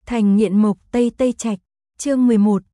Thành nghiện mộc Tây Tây Trạch, chương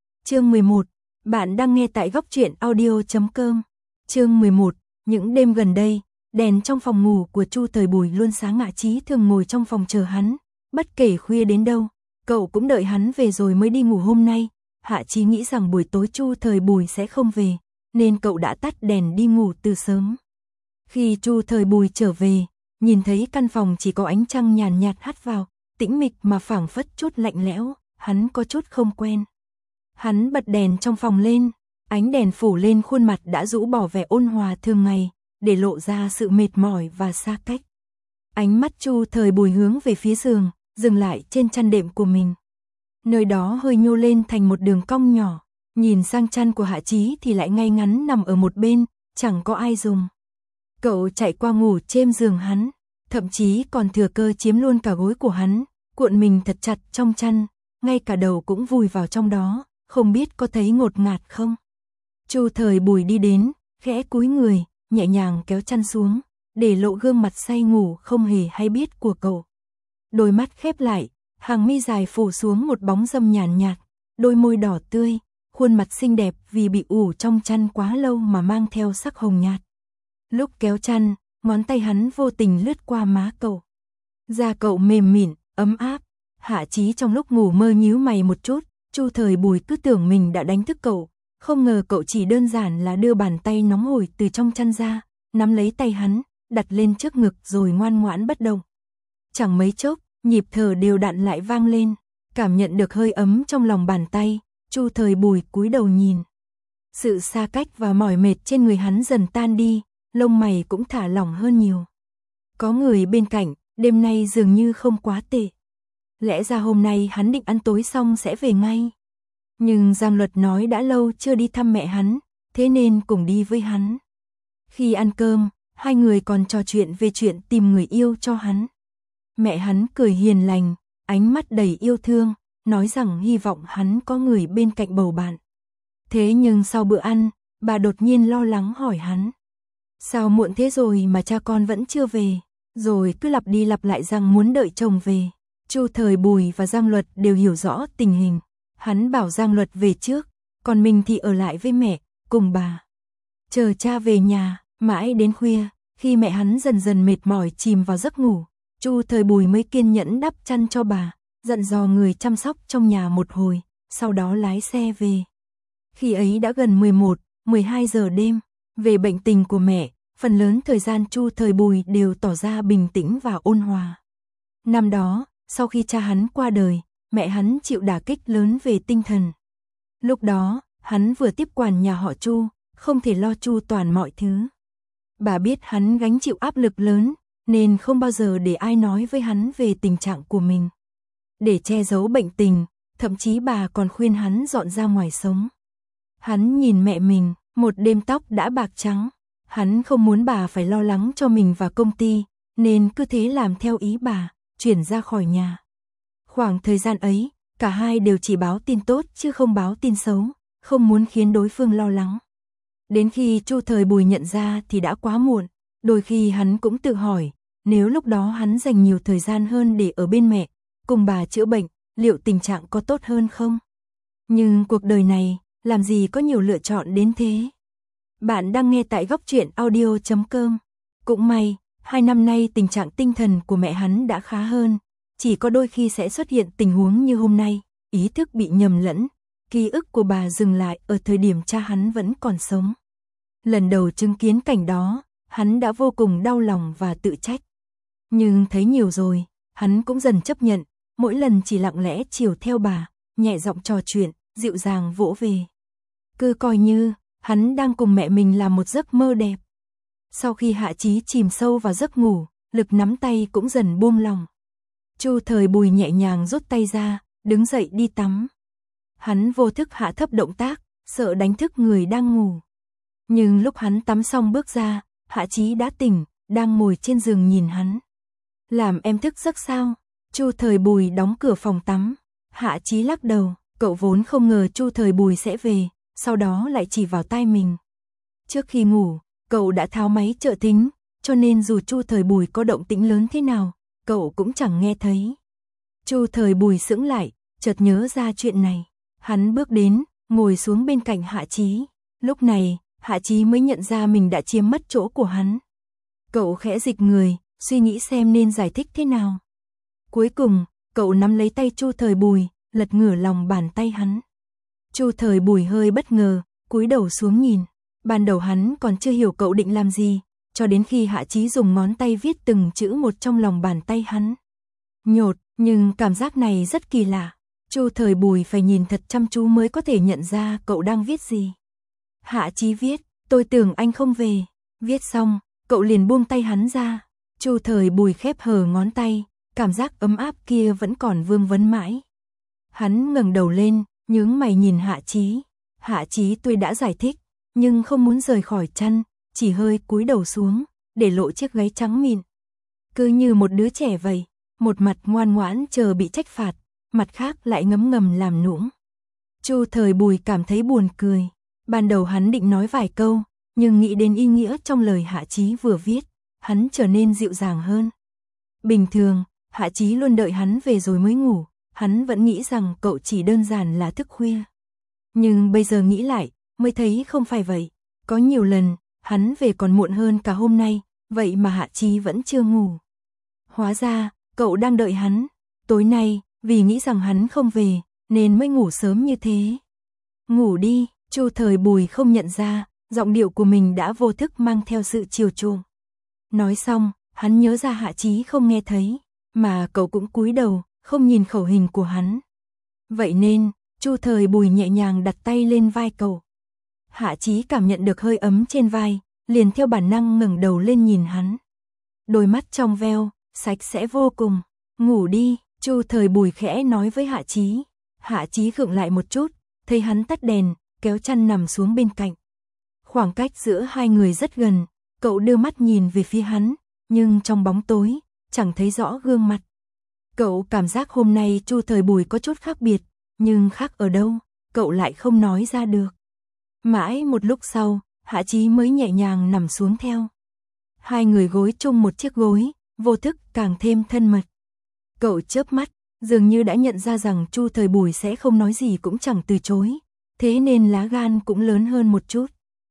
11, bạn đang nghe tại góc truyện audio.com. Chương 11, những đêm gần đây, đèn trong phòng ngủ của Chu Thời Bùi luôn sáng. Ngạ Chí thường ngồi trong phòng chờ hắn, bất kể khuya đến đâu, cậu cũng đợi hắn về rồi mới đi ngủ. Hôm nay, Hạ Chí nghĩ rằng buổi tối Chu Thời Bùi sẽ không về, nên cậu đã tắt đèn đi ngủ từ sớm. Khi Chu Thời Bùi trở về, nhìn thấy căn phòng chỉ có ánh trăng nhàn nhạt hắt vào, tĩnh mịch mà phảng phất chút lạnh lẽo, hắn có chút không quen. Hắn bật đèn trong phòng lên, ánh đèn phủ lên khuôn mặt đã rũ bỏ vẻ ôn hòa thường ngày, để lộ ra sự mệt mỏi và xa cách. Ánh mắt Chu Thời Bùi hướng về phía giường, dừng lại trên chăn đệm của mình. Nơi đó hơi nhô lên thành một đường cong nhỏ, nhìn sang chăn của Hạ Chí thì lại ngay ngắn nằm ở một bên, chẳng có ai dùng. Cậu chạy qua ngủ trên giường hắn, thậm chí còn thừa cơ chiếm luôn cả gối của hắn, cuộn mình thật chặt trong chăn, ngay cả đầu cũng vùi vào trong đó, không biết có thấy ngột ngạt không. Chu Thời Bùi đi đến, khẽ cúi người, nhẹ nhàng kéo chăn xuống, để lộ gương mặt say ngủ không hề hay biết của cậu. Đôi mắt khép lại, hàng mi dài phủ xuống một bóng râm nhàn nhạt, đôi môi đỏ tươi, khuôn mặt xinh đẹp vì bị ủ trong chăn quá lâu mà mang theo sắc hồng nhạt. Lúc kéo chăn, ngón tay hắn vô tình lướt qua má cậu. Da cậu mềm mịn, ấm áp. Hạ Chí trong lúc ngủ mơ nhíu mày một chút, Chu Thời Bùi cứ tưởng mình đã đánh thức cậu, không ngờ cậu chỉ đơn giản là đưa bàn tay nóng hổi từ trong chăn ra, nắm lấy tay hắn, đặt lên trước ngực rồi ngoan ngoãn bất động. Chẳng mấy chốc, nhịp thở đều đặn lại vang lên, cảm nhận được hơi ấm trong lòng bàn tay, Chu Thời Bùi cúi đầu nhìn. Sự xa cách và mỏi mệt trên người hắn dần tan đi, lông mày cũng thả lỏng hơn nhiều. Có người bên cạnh, đêm nay dường như không quá tệ. Lẽ ra hôm nay hắn định ăn tối xong sẽ về ngay. Nhưng Giang Luật nói đã lâu chưa đi thăm mẹ hắn, thế nên cùng đi với hắn. Khi ăn cơm, hai người còn trò chuyện về chuyện tìm người yêu cho hắn. Mẹ hắn cười hiền lành, ánh mắt đầy yêu thương, nói rằng hy vọng hắn có người bên cạnh bầu bạn. Thế nhưng sau bữa ăn, bà đột nhiên lo lắng hỏi hắn. Sao muộn thế rồi mà cha con vẫn chưa về? Rồi cứ lặp đi lặp lại rằng muốn đợi chồng về. Chu Thời Bùi và Giang Luật đều hiểu rõ tình hình. Hắn bảo Giang Luật về trước, còn mình thì ở lại với mẹ, cùng bà. Chờ cha về nhà, mãi đến khuya, khi mẹ hắn dần dần mệt mỏi chìm vào giấc ngủ, Chu Thời Bùi mới kiên nhẫn đắp chăn cho bà, dặn dò người chăm sóc trong nhà một hồi, sau đó lái xe về. Khi ấy đã gần 11, 12 giờ đêm. Về bệnh tình của mẹ, phần lớn thời gian Chu Thời Bùi đều tỏ ra bình tĩnh và ôn hòa. Năm đó, sau khi cha hắn qua đời, mẹ hắn chịu đả kích lớn về tinh thần. Lúc đó, hắn vừa tiếp quản nhà họ Chu, không thể lo chu toàn mọi thứ. Bà biết hắn gánh chịu áp lực lớn, nên không bao giờ để ai nói với hắn về tình trạng của mình. Để che giấu bệnh tình, thậm chí bà còn khuyên hắn dọn ra ngoài sống. Hắn nhìn mẹ mình, một đêm tóc đã bạc trắng. Hắn không muốn bà phải lo lắng cho mình và công ty, nên cứ thế làm theo ý bà, chuyển ra khỏi nhà. Khoảng thời gian ấy, cả hai đều chỉ báo tin tốt chứ không báo tin xấu, không muốn khiến đối phương lo lắng. Đến khi Chu Thời Bùi nhận ra thì đã quá muộn, đôi khi hắn cũng tự hỏi, nếu lúc đó hắn dành nhiều thời gian hơn để ở bên mẹ, cùng bà chữa bệnh, liệu tình trạng có tốt hơn không? Nhưng cuộc đời này, làm gì có nhiều lựa chọn đến thế? Bạn đang nghe tại góc truyện audio.com. Cũng may, 2 năm nay tình trạng tinh thần của mẹ hắn đã khá hơn, chỉ có đôi khi sẽ xuất hiện tình huống như hôm nay, ý thức bị nhầm lẫn, ký ức của bà dừng lại ở thời điểm cha hắn vẫn còn sống. Lần đầu chứng kiến cảnh đó, hắn đã vô cùng đau lòng và tự trách. Nhưng thấy nhiều rồi, hắn cũng dần chấp nhận, mỗi lần chỉ lặng lẽ chiều theo bà, nhẹ giọng trò chuyện, dịu dàng vỗ về. Cứ coi như hắn đang cùng mẹ mình làm một giấc mơ đẹp. Sau khi Hạ Chí chìm sâu vào giấc ngủ, lực nắm tay cũng dần buông lỏng. Chu Thời Bùi nhẹ nhàng rút tay ra, đứng dậy đi tắm. Hắn vô thức hạ thấp động tác, sợ đánh thức người đang ngủ. Nhưng lúc hắn tắm xong bước ra, Hạ Chí đã tỉnh, đang ngồi trên giường nhìn hắn. Làm em thức giấc sao? Chu Thời Bùi đóng cửa phòng tắm. Hạ Chí lắc đầu, cậu vốn không ngờ Chu Thời Bùi sẽ về, sau đó lại chỉ vào tai mình. Trước khi ngủ, cậu đã tháo máy trợ thính, cho nên dù Chu Thời Bùi có động tĩnh lớn thế nào, cậu cũng chẳng nghe thấy. Chu Thời Bùi sững lại, chợt nhớ ra chuyện này. Hắn bước đến, ngồi xuống bên cạnh Hạ Chí. Lúc này, Hạ Chí mới nhận ra mình đã chiếm mất chỗ của hắn. Cậu khẽ dịch người, suy nghĩ xem nên giải thích thế nào. Cuối cùng, cậu nắm lấy tay Chu Thời Bùi, lật ngửa lòng bàn tay hắn. Chu Thời Bùi hơi bất ngờ, cúi đầu xuống nhìn. Ban đầu hắn còn chưa hiểu cậu định làm gì, cho đến khi Hạ Chí dùng ngón tay viết từng chữ một trong lòng bàn tay hắn. Nhột, nhưng cảm giác này rất kỳ lạ. Chu Thời Bùi phải nhìn thật chăm chú mới có thể nhận ra cậu đang viết gì. Hạ Chí viết, tôi tưởng anh không về. Viết xong, cậu liền buông tay hắn ra. Chu Thời Bùi khép hờ ngón tay, cảm giác ấm áp kia vẫn còn vương vấn mãi. Hắn ngẩng đầu lên, nhướng mày nhìn Hạ Chí. Hạ Chí tuy đã giải thích, nhưng không muốn rời khỏi chăn, chỉ hơi cúi đầu xuống, để lộ chiếc gáy trắng mịn. Cứ như một đứa trẻ vậy, một mặt ngoan ngoãn chờ bị trách phạt, mặt khác lại ngấm ngầm làm nũng. Chu Thời Bùi cảm thấy buồn cười. Ban đầu hắn định nói vài câu, nhưng nghĩ đến ý nghĩa trong lời Hạ Chí vừa viết, hắn trở nên dịu dàng hơn. Bình thường, Hạ Chí luôn đợi hắn về rồi mới ngủ, hắn vẫn nghĩ rằng cậu chỉ đơn giản là thức khuya. Nhưng bây giờ nghĩ lại, mới thấy không phải vậy. Có nhiều lần, hắn về còn muộn hơn cả hôm nay, vậy mà Hạ Chí vẫn chưa ngủ. Hóa ra, cậu đang đợi hắn. Tối nay, vì nghĩ rằng hắn không về, nên mới ngủ sớm như thế. Ngủ đi, Chu Thời Bùi không nhận ra, giọng điệu của mình đã vô thức mang theo sự chiều chuộng. Nói xong, hắn nhớ ra Hạ Chí không nghe thấy, mà cậu cũng cúi đầu, không nhìn khẩu hình của hắn. Vậy nên, Chu Thời Bùi nhẹ nhàng đặt tay lên vai cậu. Hạ Chí cảm nhận được hơi ấm trên vai, liền theo bản năng ngẩng đầu lên nhìn hắn. Đôi mắt trong veo, sạch sẽ vô cùng. Ngủ đi, Chu Thời Bùi khẽ nói với Hạ Chí. Hạ Chí khựng lại một chút, thấy hắn tắt đèn, kéo chăn nằm xuống bên cạnh. Khoảng cách giữa hai người rất gần, cậu đưa mắt nhìn về phía hắn, nhưng trong bóng tối, chẳng thấy rõ gương mặt. Cậu cảm giác hôm nay Chu Thời Bùi có chút khác biệt, nhưng khác ở đâu, cậu lại không nói ra được. Mãi một lúc sau, Hạ Chí mới nhẹ nhàng nằm xuống theo. Hai người gối chung một chiếc gối, vô thức càng thêm thân mật. Cậu chớp mắt, dường như đã nhận ra rằng Chu Thời Bùi sẽ không nói gì cũng chẳng từ chối, thế nên lá gan cũng lớn hơn một chút.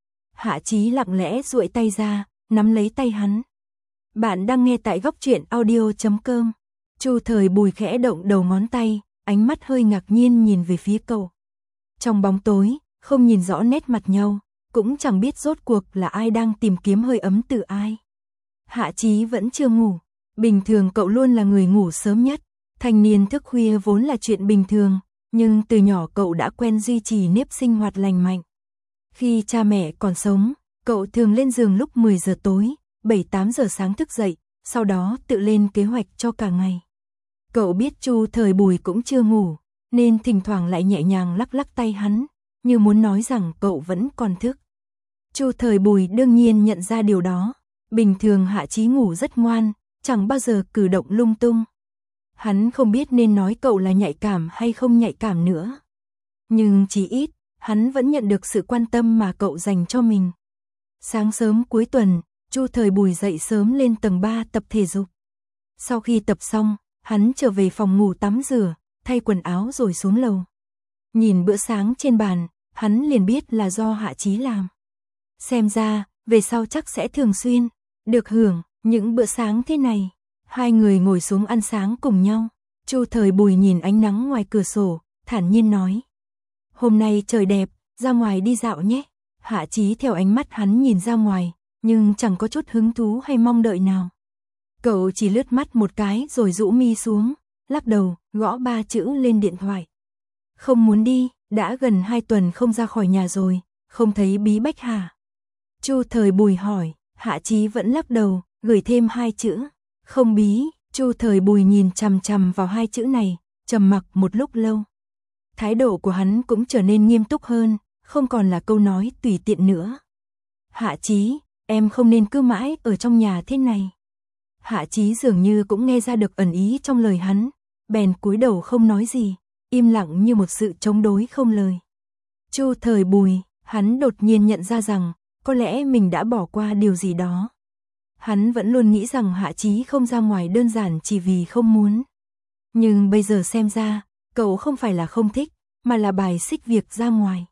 Hạ Chí lặng lẽ duỗi tay ra, nắm lấy tay hắn. Bạn đang nghe tại góc truyện audio.com. Chu Thời Bùi khẽ động đầu ngón tay, ánh mắt hơi ngạc nhiên nhìn về phía cậu. Trong bóng tối, không nhìn rõ nét mặt nhau, cũng chẳng biết rốt cuộc là ai đang tìm kiếm hơi ấm từ ai. Hạ Chí vẫn chưa ngủ, bình thường cậu luôn là người ngủ sớm nhất, thành niên thức khuya vốn là chuyện bình thường, nhưng từ nhỏ cậu đã quen duy trì nếp sinh hoạt lành mạnh. Khi cha mẹ còn sống, cậu thường lên giường lúc 10 giờ tối, 7-8 giờ sáng thức dậy, sau đó tự lên kế hoạch cho cả ngày. Cậu biết Chu Thời Bùi cũng chưa ngủ, nên thỉnh thoảng lại nhẹ nhàng lắc lắc tay hắn, như muốn nói rằng cậu vẫn còn thức. Chu Thời Bùi đương nhiên nhận ra điều đó. Bình thường Hạ Chí ngủ rất ngoan, chẳng bao giờ cử động lung tung. Hắn không biết nên nói cậu là nhạy cảm hay không nhạy cảm nữa. Nhưng chỉ ít, hắn vẫn nhận được sự quan tâm mà cậu dành cho mình. Sáng sớm cuối tuần, Chu Thời Bùi dậy sớm lên tầng 3 tập thể dục. Sau khi tập xong, hắn trở về phòng ngủ tắm rửa, thay quần áo rồi xuống lầu. Nhìn bữa sáng trên bàn, hắn liền biết là do Hạ Chí làm. Xem ra, về sau chắc sẽ thường xuyên được hưởng những bữa sáng thế này. Hai người ngồi xuống ăn sáng cùng nhau. Chu Thời Bùi nhìn ánh nắng ngoài cửa sổ, thản nhiên nói. Hôm nay trời đẹp, ra ngoài đi dạo nhé. Hạ Chí theo ánh mắt hắn nhìn ra ngoài, nhưng chẳng có chút hứng thú hay mong đợi nào. Cậu chỉ lướt mắt một cái rồi rũ mi xuống, lắc đầu, gõ 3 chữ lên điện thoại. Không muốn đi, đã gần 2 tuần không ra khỏi nhà rồi, không thấy bí bách hả? Chu Thời Bùi hỏi. Hạ Chí vẫn lắc đầu, gửi thêm 2 chữ. Không bí. Chu Thời Bùi nhìn chằm chằm vào 2 chữ này, trầm mặc một lúc lâu. Thái độ của hắn cũng trở nên nghiêm túc hơn, không còn là câu nói tùy tiện nữa. Hạ Chí, em không nên cứ mãi ở trong nhà thế này. Hạ Chí dường như cũng nghe ra được ẩn ý trong lời hắn, bèn cúi đầu không nói gì, im lặng như một sự chống đối không lời. Chu Thời Bùi, hắn đột nhiên nhận ra rằng, có lẽ mình đã bỏ qua điều gì đó. Hắn vẫn luôn nghĩ rằng Hạ Chí không ra ngoài đơn giản chỉ vì không muốn. Nhưng bây giờ xem ra, Cậu không phải là không thích, mà là bài xích việc ra ngoài.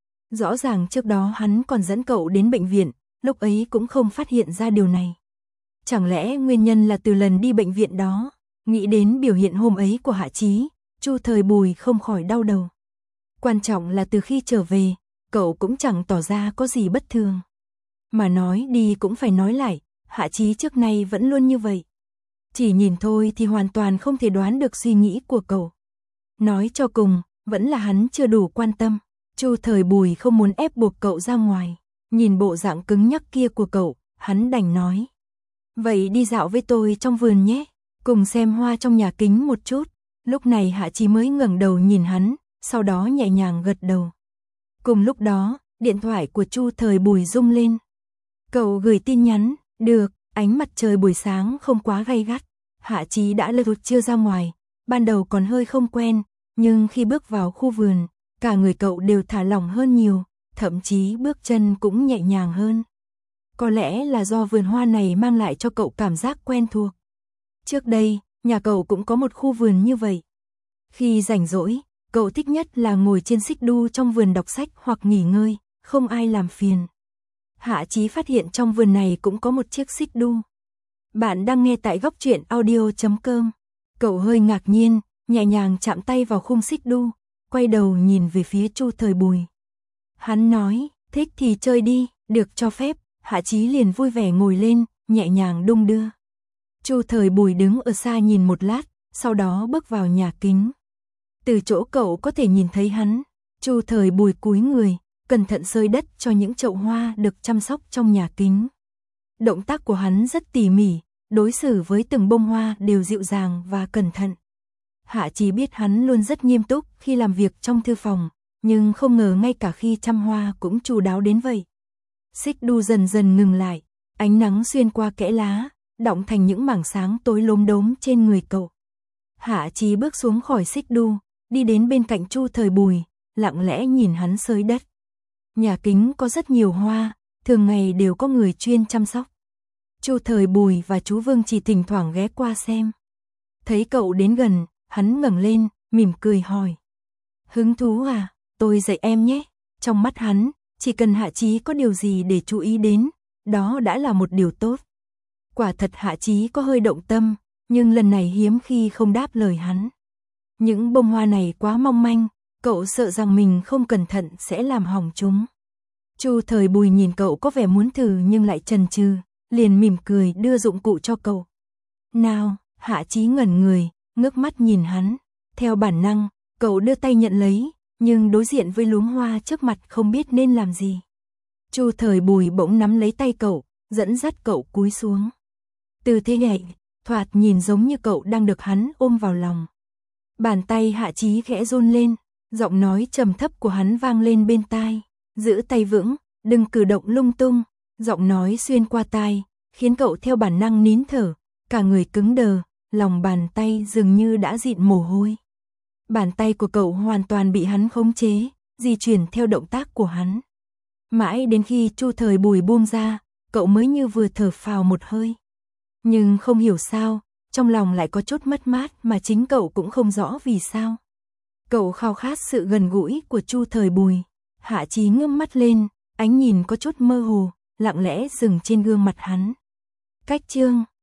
Rõ ràng trước đó hắn còn dẫn cậu đến bệnh viện, lúc ấy cũng không phát hiện ra điều này. Chẳng lẽ nguyên nhân là từ lần đi bệnh viện đó? Nghĩ đến biểu hiện hôm ấy của Hạ Chí, Chu Thời Bùi không khỏi đau đầu. Quan trọng là từ khi trở về, cậu cũng chẳng tỏ ra có gì bất thường. Mà nói đi cũng phải nói lại, Hạ Chí trước nay vẫn luôn như vậy. Chỉ nhìn thôi thì hoàn toàn không thể đoán được suy nghĩ của cậu. Nói cho cùng, vẫn là hắn chưa đủ quan tâm. Chu Thời Bùi không muốn ép buộc cậu ra ngoài. Nhìn bộ dạng cứng nhắc kia của cậu, hắn đành nói. Vậy đi dạo với tôi trong vườn nhé, cùng xem hoa trong nhà kính một chút. Lúc này Hạ Chí mới ngẩng đầu nhìn hắn, sau đó nhẹ nhàng gật đầu. Cùng lúc đó, điện thoại của Chu Thời Bùi rung lên. Cậu gửi tin nhắn, được, ánh mặt trời buổi sáng không quá gay gắt. Hạ Chí đã lật chưa ra ngoài, ban đầu còn hơi không quen, nhưng khi bước vào khu vườn, cả người cậu đều thả lỏng hơn nhiều, thậm chí bước chân cũng nhẹ nhàng hơn. Có lẽ là do vườn hoa này mang lại cho cậu cảm giác quen thuộc. Trước đây, nhà cậu cũng có một khu vườn như vậy. Khi rảnh rỗi, cậu thích nhất là ngồi trên xích đu trong vườn đọc sách hoặc nghỉ ngơi, không ai làm phiền. Hạ Chí phát hiện trong vườn này cũng có một chiếc xích đu. Bạn đang nghe tại Góc Truyện Audio.com. Cậu hơi ngạc nhiên, nhẹ nhàng chạm tay vào khung xích đu, quay đầu nhìn về phía Chu Thời Bùi. Hắn nói, thích thì chơi đi, được cho phép. Hạ Chí liền vui vẻ ngồi lên, nhẹ nhàng đung đưa. Chu Thời Bùi đứng ở xa nhìn một lát, sau đó bước vào nhà kính. Từ chỗ cậu có thể nhìn thấy hắn, Chu Thời Bùi cúi người, cẩn thận xới đất cho những chậu hoa được chăm sóc trong nhà kính. Động tác của hắn rất tỉ mỉ, đối xử với từng bông hoa đều dịu dàng và cẩn thận. Hạ Chí biết hắn luôn rất nghiêm túc khi làm việc trong thư phòng, nhưng không ngờ ngay cả khi chăm hoa cũng chu đáo đến vậy. Xích đu dần dần ngừng lại, ánh nắng xuyên qua kẽ lá, đọng thành những mảng sáng tối lốm đốm trên người cậu. Hạ Chí bước xuống khỏi xích đu, đi đến bên cạnh Chu Thời Bùi, lặng lẽ nhìn hắn xới đất. Nhà kính có rất nhiều hoa, thường ngày đều có người chuyên chăm sóc. Chu Thời Bùi và chú Vương chỉ thỉnh thoảng ghé qua xem. Thấy cậu đến gần, hắn ngẩng lên, mỉm cười hỏi. Hứng thú à, tôi dạy em nhé. Trong mắt hắn, chỉ cần Hạ Chí có điều gì để chú ý đến, đó đã là một điều tốt. Quả thật Hạ Chí có hơi động tâm, nhưng lần này hiếm khi không đáp lời hắn. Những bông hoa này quá mong manh, cậu sợ rằng mình không cẩn thận sẽ làm hỏng chúng. Chu Thời Bùi nhìn cậu có vẻ muốn thử nhưng lại chần chừ, liền mỉm cười đưa dụng cụ cho cậu. Nào, Hạ Chí ngẩn người, ngước mắt nhìn hắn. Theo bản năng, cậu đưa tay nhận lấy, nhưng đối diện với luống hoa trước mặt không biết nên làm gì. Chu Thời Bùi bỗng nắm lấy tay cậu, dẫn dắt cậu cúi xuống. Tư thế nhạy, thoạt nhìn giống như cậu đang được hắn ôm vào lòng. Bàn tay Hạ Chí khẽ run lên, giọng nói trầm thấp của hắn vang lên bên tai. Giữ tay vững, đừng cử động lung tung. Giọng nói xuyên qua tai, khiến cậu theo bản năng nín thở, cả người cứng đờ, lòng bàn tay dường như đã dịn mồ hôi. Bàn tay của cậu hoàn toàn bị hắn khống chế, di chuyển theo động tác của hắn. Mãi đến khi Chu Thời Bùi buông ra, cậu mới như vừa thở phào một hơi. Nhưng không hiểu sao, trong lòng lại có chút mất mát mà chính cậu cũng không rõ vì sao. Cậu khao khát sự gần gũi của Chu Thời Bùi. Hạ Chí ngước mắt lên, ánh nhìn có chút mơ hồ, lặng lẽ dừng trên gương mặt hắn. Cách chương